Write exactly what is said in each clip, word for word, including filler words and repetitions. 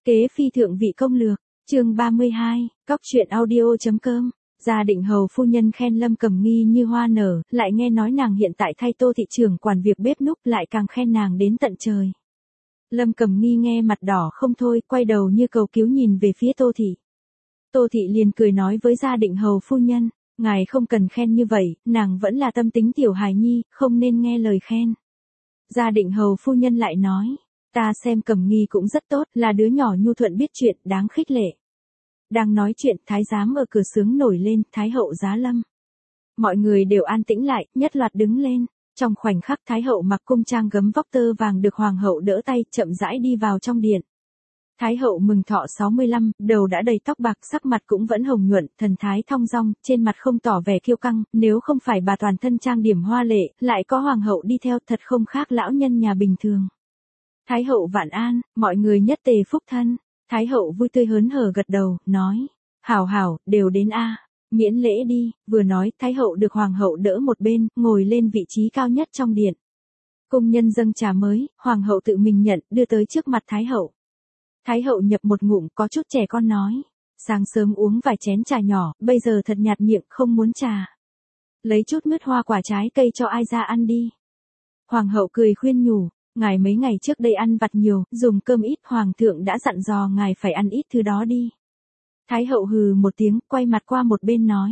Kế phi thượng vị công lược, chương ba mươi hai, cóc truyện audio.com. Gia định hầu phu nhân khen Lâm Cẩm Nghi như hoa nở, lại nghe nói nàng hiện tại thay Tô thị trưởng quản việc bếp núc, lại càng khen nàng đến tận trời. Lâm Cẩm Nghi nghe mặt đỏ không thôi, quay đầu như cầu cứu nhìn về phía Tô thị. Tô thị liền cười nói với Gia định hầu phu nhân, ngài không cần khen như vậy, nàng vẫn là tâm tính tiểu hài nhi, không nên nghe lời khen. Gia định hầu phu nhân lại nói, ta xem Cẩm Nghi cũng rất tốt, là đứa nhỏ nhu thuận biết chuyện, đáng khích lệ. Đang nói chuyện, thái giám ở cửa sướng nổi lên, thái hậu giá lâm. Mọi người đều an tĩnh lại, nhất loạt đứng lên. Trong khoảnh khắc thái hậu mặc cung trang gấm vóc tơ vàng được hoàng hậu đỡ tay, chậm rãi đi vào trong điện. Thái hậu mừng thọ sáu mươi lăm, đầu đã đầy tóc bạc, sắc mặt cũng vẫn hồng nhuận, thần thái thong dong, trên mặt không tỏ vẻ kiêu căng, nếu không phải bà toàn thân trang điểm hoa lệ, lại có hoàng hậu đi theo, thật không khác lão nhân nhà bình thường. Thái hậu vạn an, mọi người nhất tề phúc thân. Thái hậu vui tươi hớn hở gật đầu, nói, hảo hảo, đều đến a, miễn lễ đi, vừa nói, thái hậu được hoàng hậu đỡ một bên, ngồi lên vị trí cao nhất trong điện. Cung nhân dâng trà mới, hoàng hậu tự mình nhận, đưa tới trước mặt thái hậu. Thái hậu nhập một ngụm, có chút trẻ con nói, sáng sớm uống vài chén trà nhỏ, bây giờ thật nhạt miệng, không muốn trà. Lấy chút mứt hoa quả trái cây cho ai ra ăn đi. Hoàng hậu cười khuyên nhủ. Ngài mấy ngày trước đây ăn vặt nhiều, dùng cơm ít, hoàng thượng đã dặn dò ngài phải ăn ít thứ đó đi. Thái hậu hừ một tiếng, quay mặt qua một bên nói.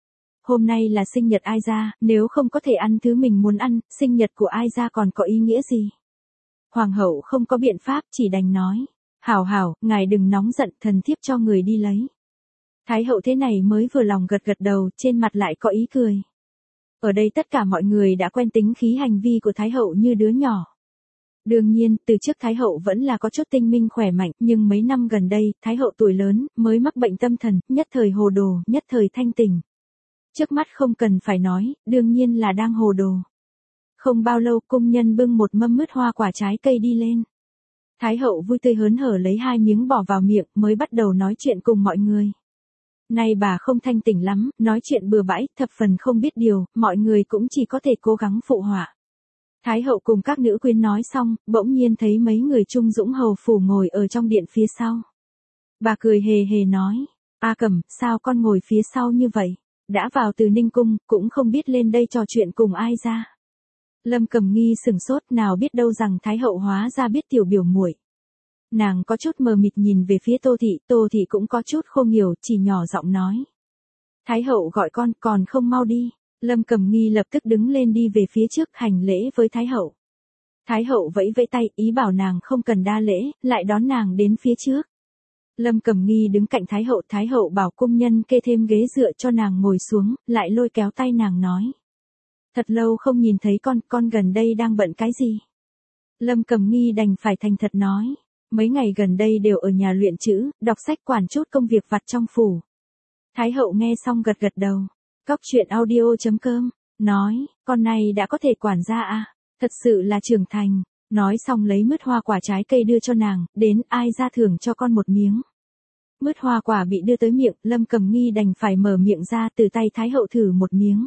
Hôm nay là sinh nhật ai ra, nếu không có thể ăn thứ mình muốn ăn, sinh nhật của ai ra còn có ý nghĩa gì? Hoàng hậu không có biện pháp, chỉ đành nói. Hảo hảo, ngài đừng nóng giận, thần thiếp cho người đi lấy. Thái hậu thế này mới vừa lòng gật gật đầu, trên mặt lại có ý cười. Ở đây tất cả mọi người đã quen tính khí hành vi của Thái hậu như đứa nhỏ. Đương nhiên, từ trước Thái hậu vẫn là có chút tinh minh khỏe mạnh, nhưng mấy năm gần đây, Thái hậu tuổi lớn, mới mắc bệnh tâm thần, nhất thời hồ đồ, nhất thời thanh tỉnh. Trước mắt không cần phải nói, đương nhiên là đang hồ đồ. Không bao lâu, cung nhân bưng một mâm mứt hoa quả trái cây đi lên. Thái hậu vui tươi hớn hở lấy hai miếng bỏ vào miệng, mới bắt đầu nói chuyện cùng mọi người. Nay bà không thanh tỉnh lắm, nói chuyện bừa bãi, thập phần không biết điều, mọi người cũng chỉ có thể cố gắng phụ họa. Thái hậu cùng các nữ quyến nói xong, bỗng nhiên thấy mấy người trung dũng hầu phủ ngồi ở trong điện phía sau. Bà cười hề hề nói, A Cẩm, sao con ngồi phía sau như vậy? Đã vào từ Ninh Cung, cũng không biết lên đây trò chuyện cùng ai ra. Lâm Cẩm Nghi sửng sốt, nào biết đâu rằng Thái hậu hóa ra biết tiểu biểu muội. Nàng có chút mờ mịt nhìn về phía Tô thị, Tô thị cũng có chút không hiểu, chỉ nhỏ giọng nói. Thái hậu gọi con, còn không mau đi. Lâm Cẩm Nghi lập tức đứng lên đi về phía trước hành lễ với Thái hậu. Thái hậu vẫy vẫy tay, ý bảo nàng không cần đa lễ, lại đón nàng đến phía trước. Lâm Cẩm Nghi đứng cạnh Thái hậu, Thái hậu bảo cung nhân kê thêm ghế dựa cho nàng ngồi xuống, lại lôi kéo tay nàng nói. Thật lâu không nhìn thấy con, con gần đây đang bận cái gì? Lâm Cẩm Nghi đành phải thành thật nói. Mấy ngày gần đây đều ở nhà luyện chữ, đọc sách quản chút công việc vặt trong phủ. Thái hậu nghe xong gật gật đầu. Cóc truyện audio.com, nói, con này đã có thể quản gia à, thật sự là trưởng thành. Nói xong lấy mứt hoa quả trái cây đưa cho nàng, đến ai ra thưởng cho con một miếng. Mứt hoa quả bị đưa tới miệng, Lâm Cẩm Nghi đành phải mở miệng ra, từ tay Thái hậu thử một miếng.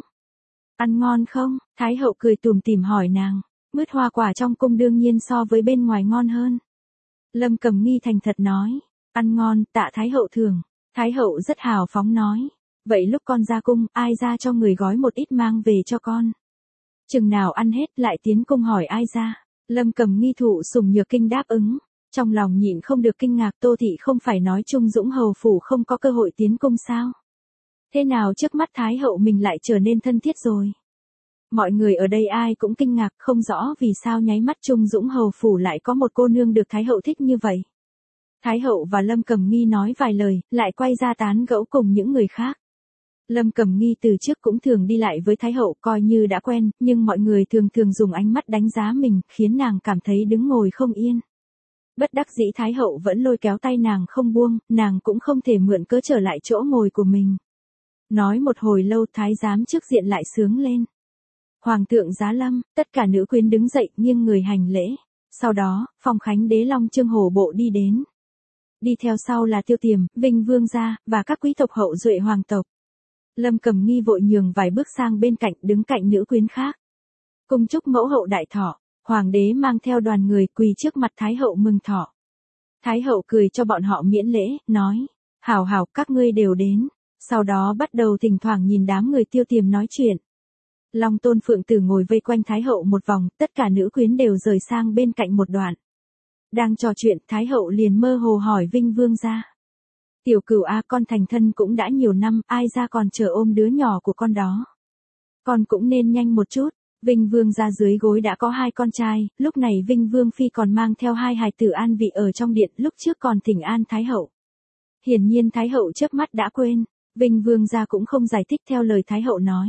Ăn ngon không? Thái hậu cười tủm tỉm hỏi nàng. Mứt hoa quả trong cung đương nhiên so với bên ngoài ngon hơn. Lâm Cẩm Nghi thành thật nói, ăn ngon, tạ Thái hậu thưởng. Thái hậu rất hào phóng nói. Vậy lúc con ra cung, ai ra cho người gói một ít mang về cho con. Chừng nào ăn hết lại tiến cung hỏi ai ra. Lâm Cẩm Nghi thụ sủng nhược kinh đáp ứng. Trong lòng nhịn không được kinh ngạc, Tô thị không phải nói Trung Dũng hầu phủ không có cơ hội tiến cung sao. Thế nào trước mắt Thái hậu mình lại trở nên thân thiết rồi. Mọi người ở đây ai cũng kinh ngạc, không rõ vì sao nháy mắt Trung Dũng hầu phủ lại có một cô nương được Thái hậu thích như vậy. Thái hậu và Lâm Cẩm Nghi nói vài lời, lại quay ra tán gẫu cùng những người khác. Lâm Cẩm Nghi từ trước cũng thường đi lại với Thái hậu coi như đã quen, nhưng mọi người thường thường dùng ánh mắt đánh giá mình, khiến nàng cảm thấy đứng ngồi không yên. Bất đắc dĩ Thái hậu vẫn lôi kéo tay nàng không buông, nàng cũng không thể mượn cớ trở lại chỗ ngồi của mình. Nói một hồi lâu Thái giám trước diện lại sướng lên. Hoàng thượng giá lâm, tất cả nữ quyến đứng dậy nghiêng người hành lễ. Sau đó, phong khánh đế long trương hổ bộ đi đến. Đi theo sau là Tiêu Tiềm, Vinh Vương gia, và các quý tộc hậu duệ hoàng tộc. Lâm Cẩm Nghi vội nhường vài bước sang bên cạnh, đứng cạnh nữ quyến khác. Cung chúc mẫu hậu đại thọ, hoàng đế mang theo đoàn người quỳ trước mặt Thái hậu mừng thọ. Thái hậu cười cho bọn họ miễn lễ, nói, hảo hảo các ngươi đều đến, sau đó bắt đầu thỉnh thoảng nhìn đám người Tiêu Tiềm nói chuyện. Long Tôn Phượng Tử ngồi vây quanh Thái hậu một vòng, tất cả nữ quyến đều rời sang bên cạnh một đoạn. Đang trò chuyện, Thái hậu liền mơ hồ hỏi Vinh Vương gia. Tiểu Cửu a, con thành thân cũng đã nhiều năm, ai ra còn chờ ôm đứa nhỏ của con đó. Con cũng nên nhanh một chút. Vinh Vương gia dưới gối đã có hai con trai, lúc này Vinh Vương phi còn mang theo hai hài tử an vị ở trong điện, lúc trước còn thỉnh an Thái hậu. Hiển nhiên Thái hậu chớp mắt đã quên, Vinh Vương gia cũng không giải thích theo lời Thái hậu nói.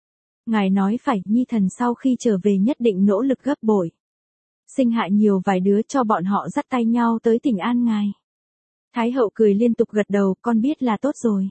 Ngài nói phải, nhi thần sau khi trở về nhất định nỗ lực gấp bội. Sinh hạ nhiều vài đứa cho bọn họ dắt tay nhau tới thỉnh an ngài. Thái hậu cười liên tục gật đầu, con biết là tốt rồi.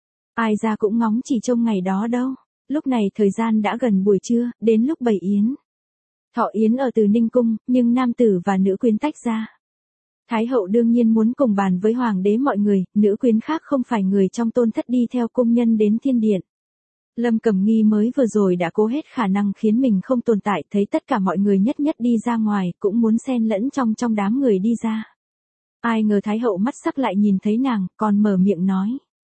Ai ra cũng ngóng chỉ trông ngày đó đâu. Lúc này thời gian đã gần buổi trưa, đến lúc bày yến. Thọ yến ở Từ Ninh Cung, nhưng nam tử và nữ quyến tách ra. Thái hậu đương nhiên muốn cùng bàn với hoàng đế mọi người, nữ quyến khác không phải người trong tôn thất đi theo cung nhân đến thiên điện. Lâm Cẩm Nghi mới vừa rồi đã cố hết khả năng khiến mình không tồn tại, thấy tất cả mọi người nhất nhất đi ra ngoài, cũng muốn xen lẫn trong trong đám người đi ra. Ai ngờ Thái hậu mắt sắc lại nhìn thấy nàng, còn mở miệng nói.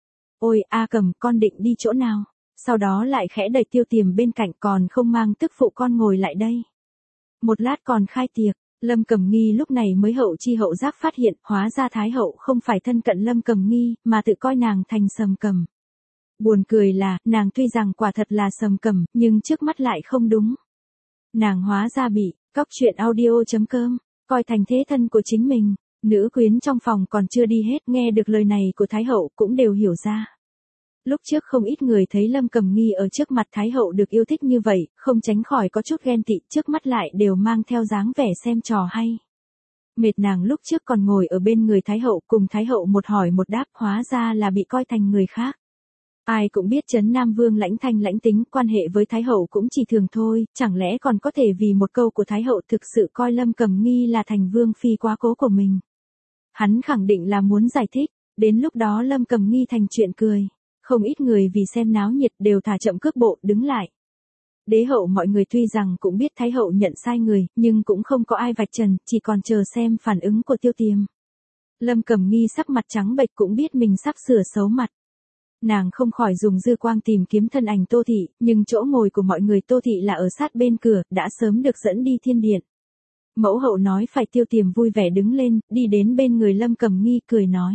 Ôi, A Cẩm, con định đi chỗ nào? Sau đó lại khẽ đẩy Tiêu Tiềm bên cạnh, còn không mang tức phụ con ngồi lại đây. Một lát còn khai tiệc, Lâm Cẩm Nghi lúc này mới hậu chi hậu giác phát hiện, hóa ra Thái hậu không phải thân cận Lâm Cẩm Nghi, mà tự coi nàng thành Sầm Cầm. Buồn cười là, nàng tuy rằng quả thật là Sầm Cầm, nhưng trước mắt lại không đúng. Nàng hóa ra bị, cóc truyện audio chấm com, coi thành thế thân của chính mình. Nữ quyến trong phòng còn chưa đi hết, nghe được lời này của Thái hậu cũng đều hiểu ra. Lúc trước không ít người thấy Lâm Cẩm Nghi ở trước mặt Thái hậu được yêu thích như vậy, không tránh khỏi có chút ghen tị, trước mắt lại đều mang theo dáng vẻ xem trò hay. Mệt nàng lúc trước còn ngồi ở bên người Thái hậu, cùng Thái hậu một hỏi một đáp, hóa ra là bị coi thành người khác. Ai cũng biết Trấn Nam Vương lãnh thanh lãnh tính, quan hệ với Thái hậu cũng chỉ thường thôi, chẳng lẽ còn có thể vì một câu của Thái hậu thực sự coi Lâm Cẩm Nghi là thành vương phi quá cố của mình. Hắn khẳng định là muốn giải thích, đến lúc đó Lâm Cẩm Nghi thành chuyện cười. Không ít người vì xem náo nhiệt đều thả chậm cước bộ đứng lại. Đế hậu mọi người tuy rằng cũng biết Thái hậu nhận sai người, nhưng cũng không có ai vạch trần, chỉ còn chờ xem phản ứng của Tiêu Tiềm. Lâm Cẩm Nghi sắc mặt trắng bệch cũng biết mình sắp sửa xấu mặt. Nàng không khỏi dùng dư quang tìm kiếm thân ảnh Tô Thị, nhưng chỗ ngồi của mọi người Tô Thị là ở sát bên cửa, đã sớm được dẫn đi thiên điện. Mẫu hậu nói phải. Tiêu Tiềm vui vẻ đứng lên, đi đến bên người Lâm Cẩm Nghi cười nói.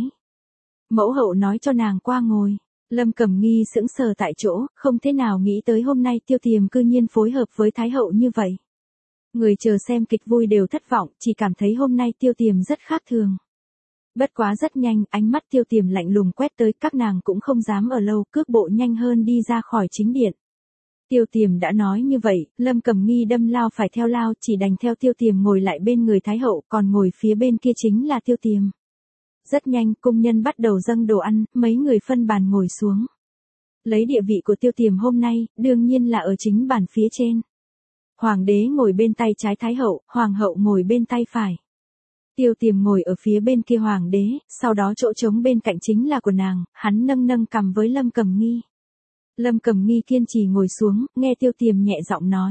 Mẫu hậu nói cho nàng qua ngồi. Lâm Cẩm Nghi sững sờ tại chỗ, không thế nào nghĩ tới hôm nay Tiêu Tiềm cư nhiên phối hợp với Thái hậu như vậy. Người chờ xem kịch vui đều thất vọng, chỉ cảm thấy hôm nay Tiêu Tiềm rất khác thường. Bất quá rất nhanh, ánh mắt Tiêu Tiềm lạnh lùng quét tới, các nàng cũng không dám ở lâu, cước bộ nhanh hơn đi ra khỏi chính điện. Tiêu Tiềm đã nói như vậy, Lâm Cẩm Nghi đâm lao phải theo lao, chỉ đành theo Tiêu Tiềm ngồi lại bên người Thái hậu, còn ngồi phía bên kia chính là Tiêu Tiềm. Rất nhanh, cung nhân bắt đầu dâng đồ ăn, mấy người phân bàn ngồi xuống. Lấy địa vị của Tiêu Tiềm hôm nay, đương nhiên là ở chính bàn phía trên. Hoàng đế ngồi bên tay trái Thái hậu, hoàng hậu ngồi bên tay phải. Tiêu Tiềm ngồi ở phía bên kia hoàng đế, sau đó chỗ trống bên cạnh chính là của nàng, hắn nâng nâng cằm với Lâm Cẩm Nghi. Lâm Cẩm Nghi kiên trì ngồi xuống, nghe Tiêu Tiềm nhẹ giọng nói.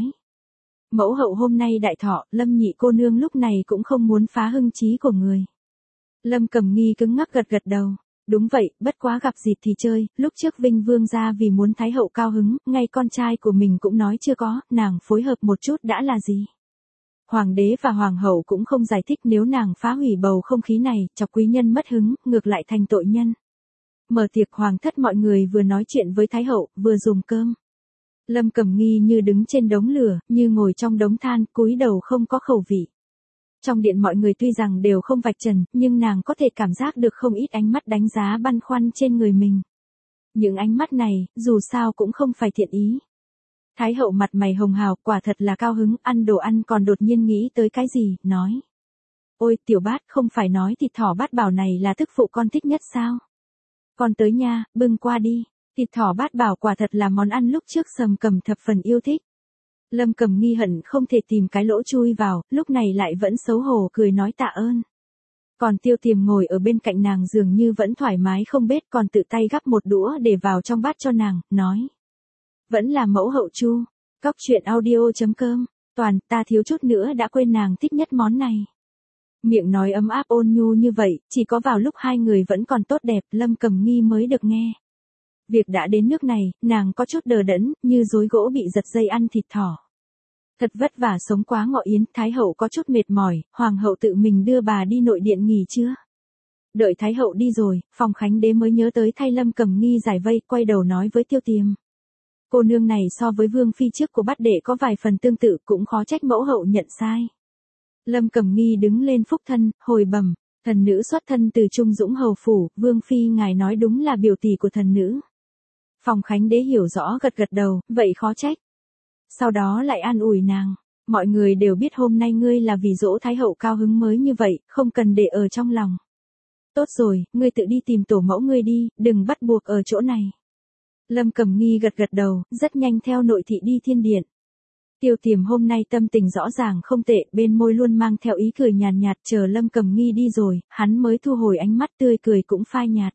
Mẫu hậu hôm nay đại thọ, Lâm nhị cô nương lúc này cũng không muốn phá hưng trí của người. Lâm Cẩm Nghi cứng ngắc gật gật đầu. Đúng vậy, bất quá gặp dịp thì chơi, lúc trước Vinh Vương gia vì muốn Thái hậu cao hứng, ngay con trai của mình cũng nói chưa có, nàng phối hợp một chút đã là gì. Hoàng đế và hoàng hậu cũng không giải thích, nếu nàng phá hủy bầu không khí này, chọc quý nhân mất hứng, ngược lại thành tội nhân. Mở tiệc hoàng thất mọi người vừa nói chuyện với Thái hậu, vừa dùng cơm. Lâm Cẩm Nghi như đứng trên đống lửa, như ngồi trong đống than, cúi đầu không có khẩu vị. Trong điện mọi người tuy rằng đều không vạch trần, nhưng nàng có thể cảm giác được không ít ánh mắt đánh giá băn khoăn trên người mình. Những ánh mắt này, dù sao cũng không phải thiện ý. Thái hậu mặt mày hồng hào, quả thật là cao hứng, ăn đồ ăn còn đột nhiên nghĩ tới cái gì, nói. Ôi, tiểu bát, không phải nói thịt thỏ bát bảo này là thức phụ con thích nhất sao? Con tới nha, bưng qua đi. Thịt thỏ bát bảo quả thật là món ăn lúc trước Sầm Cầm thập phần yêu thích. Lâm Cẩm Nghi hận không thể tìm cái lỗ chui vào, lúc này lại vẫn xấu hổ cười nói tạ ơn. Còn Tiêu Tiềm ngồi ở bên cạnh nàng dường như vẫn thoải mái không bết, còn tự tay gắp một đũa để vào trong bát cho nàng, nói. Vẫn là mẫu hậu chu. Cóc truyện audio chấm com. Toàn, ta thiếu chút nữa đã quên nàng thích nhất món này. Miệng nói ấm áp ôn nhu như vậy, chỉ có vào lúc hai người vẫn còn tốt đẹp, Lâm Cầm Nghi mới được nghe. Việc đã đến nước này, nàng có chút đờ đẫn, như rối gỗ bị giật dây ăn thịt thỏ. Thật vất vả sống quá ngọ yến, Thái hậu có chút mệt mỏi, Hoàng hậu tự mình đưa bà đi nội điện nghỉ chưa? Đợi Thái hậu đi rồi, Phong Khánh Đế mới nhớ tới thay Lâm Cầm Nghi giải vây, quay đầu nói với Tiêu Tiềm. Cô nương này so với vương phi trước của bát đệ có vài phần tương tự, cũng khó trách mẫu hậu nhận sai. Lâm Cầm Nghi đứng lên phúc thân, hồi bẩm, thần nữ xuất thân từ Trung Dũng hầu phủ, vương phi ngài nói đúng là biểu tỷ của thần nữ. Phong Khánh Đế hiểu rõ gật gật đầu, vậy khó trách. Sau đó lại an ủi nàng, mọi người đều biết hôm nay ngươi là vì dỗ Thái hậu cao hứng mới như vậy, không cần để ở trong lòng. Tốt rồi, ngươi tự đi tìm tổ mẫu ngươi đi, đừng bắt buộc ở chỗ này. Lâm Cầm Nghi gật gật đầu, rất nhanh theo nội thị đi thiên điện. Tiêu Tiềm hôm nay tâm tình rõ ràng không tệ, bên môi luôn mang theo ý cười nhàn nhạt, chờ Lâm Cầm Nghi đi rồi, hắn mới thu hồi ánh mắt tươi cười cũng phai nhạt.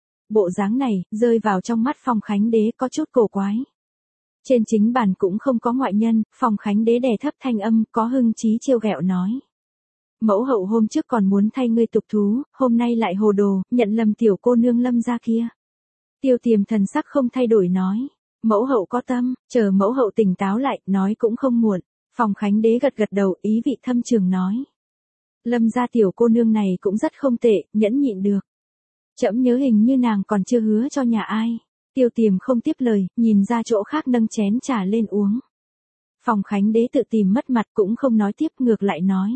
Bộ dáng này, rơi vào trong mắt Phong Khánh Đế có chút cổ quái. Trên chính bàn cũng không có ngoại nhân, Phong Khánh Đế đè thấp thanh âm, có hưng chí trêu ghẹo nói. Mẫu hậu hôm trước còn muốn thay ngươi tục thú, hôm nay lại hồ đồ, nhận lầm tiểu cô nương Lâm gia kia. Tiêu Tiềm thần sắc không thay đổi nói. Mẫu hậu có tâm, chờ mẫu hậu tỉnh táo lại, nói cũng không muộn. Phong Khánh Đế gật gật đầu, ý vị thâm trường nói. Lâm gia tiểu cô nương này cũng rất không tệ, nhẫn nhịn được. Trẫm nhớ hình như nàng còn chưa hứa cho nhà ai. Tiêu Tiềm không tiếp lời, nhìn ra chỗ khác nâng chén trà lên uống. Phong Khánh Đế tự tìm mất mặt cũng không nói tiếp, ngược lại nói.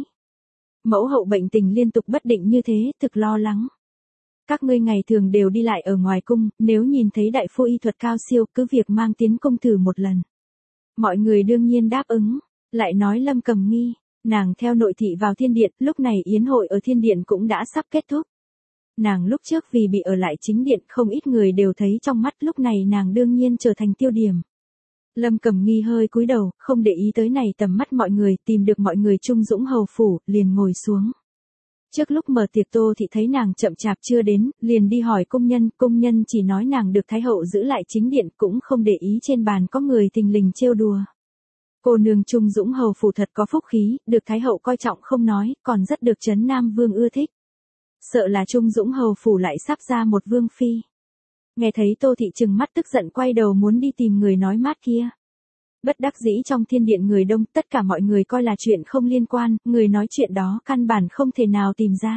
Mẫu hậu bệnh tình liên tục bất định như thế, thực lo lắng. Các ngươi ngày thường đều đi lại ở ngoài cung, nếu nhìn thấy đại phu y thuật cao siêu, cứ việc mang tiến cung thử một lần. Mọi người đương nhiên đáp ứng, lại nói Lâm Cầm Nghi, nàng theo nội thị vào thiên điện, lúc này yến hội ở thiên điện cũng đã sắp kết thúc. Nàng lúc trước vì bị ở lại chính điện, không ít người đều thấy trong mắt, lúc này nàng đương nhiên trở thành tiêu điểm. Lâm Cầm Nghi hơi cúi đầu, không để ý tới này tầm mắt mọi người, tìm được mọi người Trung Dũng hầu phủ, liền ngồi xuống. Trước lúc mở tiệc Tô Thị thấy nàng chậm chạp chưa đến, liền đi hỏi cung nhân, cung nhân chỉ nói nàng được Thái hậu giữ lại chính điện, cũng không để ý trên bàn có người thình lình trêu đùa. Cô nương Trung Dũng hầu phủ thật có phúc khí, được Thái hậu coi trọng không nói, còn rất được Trấn Nam Vương ưa thích. Sợ là Trung Dũng hầu phủ lại sắp ra một vương phi. Nghe thấy Tô Thị trừng mắt tức giận quay đầu muốn đi tìm người nói mát kia. Bất đắc dĩ trong thiên điện người đông, tất cả mọi người coi là chuyện không liên quan, người nói chuyện đó căn bản không thể nào tìm ra.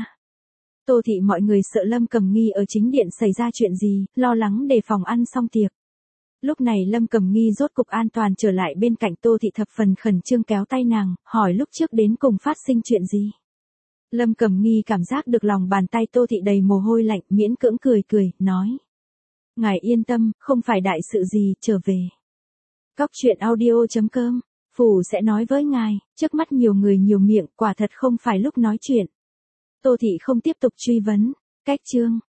Tô Thị mọi người sợ Lâm Cầm Nghi ở chính điện xảy ra chuyện gì, lo lắng đề phòng ăn xong tiệc. Lúc này Lâm Cầm Nghi rốt cục an toàn trở lại bên cạnh Tô Thị, thập phần khẩn trương kéo tay nàng, hỏi lúc trước đến cùng phát sinh chuyện gì. Lâm Cầm Nghi cảm giác được lòng bàn tay Tô Thị đầy mồ hôi lạnh, miễn cưỡng cười cười, nói. Ngài yên tâm, không phải đại sự gì, trở về. Cóc truyện audio chấm com, phủ sẽ nói với ngài, trước mắt nhiều người nhiều miệng, quả thật không phải lúc nói chuyện. Tô Thị không tiếp tục truy vấn, cách chương.